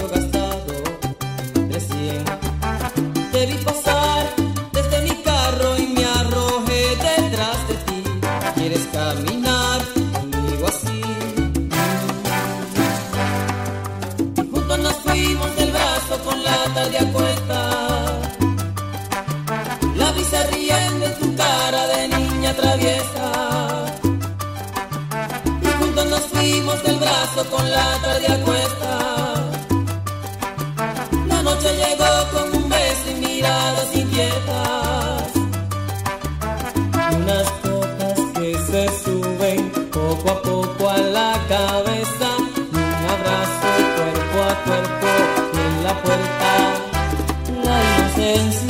bolsillo gastado recién. Te vi pasar desde mi carro y me arrojé detrás de ti. ¿Quieres caminar conmigo así? Y juntos nos fuimos del brazo con la tarde a cuesta. La brisa riendo en tu cara de niña traviesa. Y juntos nos fuimos del brazo con la tarde a cuesta. La noche llegó con un beso y miradas inquietas. Y unas gotas que se suben poco a poco a la cabeza. Un abrazo cuerpo a cuerpo y en la puerta la inocencia.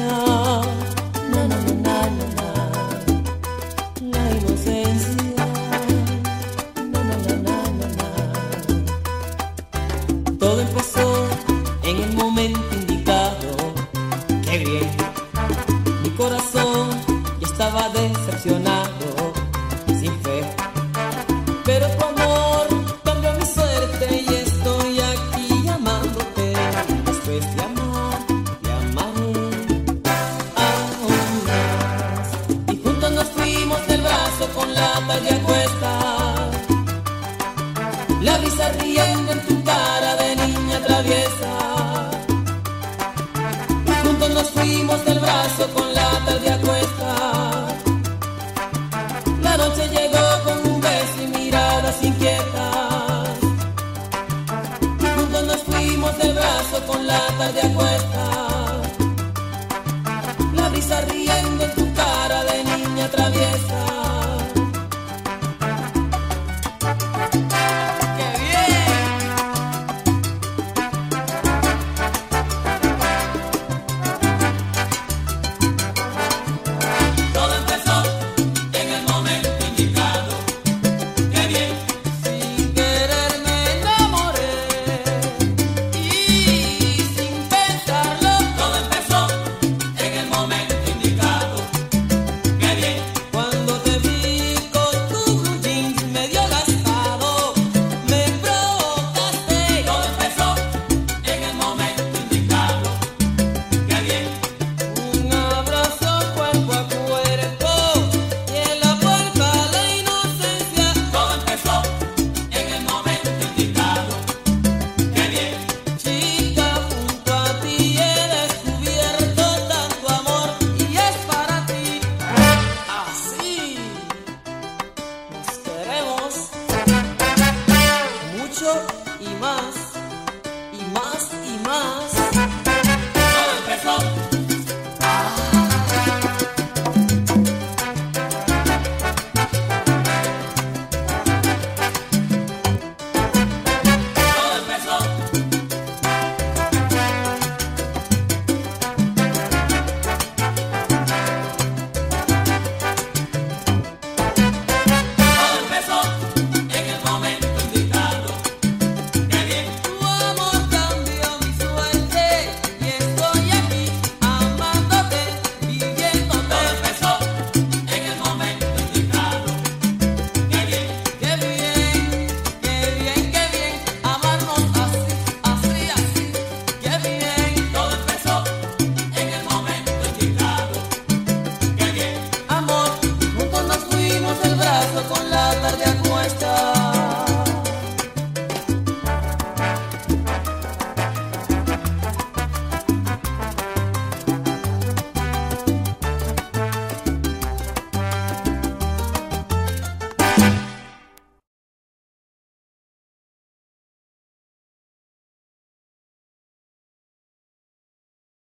Todo empezó en el momento indicado. ¡Qué bien! Mi corazón ya estaba decepcionado, sin fe. Pero tu amor cambió mi suerte y estoy aquí llamándote. Después de amar, te amaré aún más. Y juntos nos fuimos del brazo con la tarde a cuestas. La brisa riendo en tu cara de niña traviesa. Y juntos nos fuimos del brazo con la tarde a cuestas. La noche llegó con un beso y miradas inquietas. Y juntos nos fuimos del brazo con la tarde a cuestas.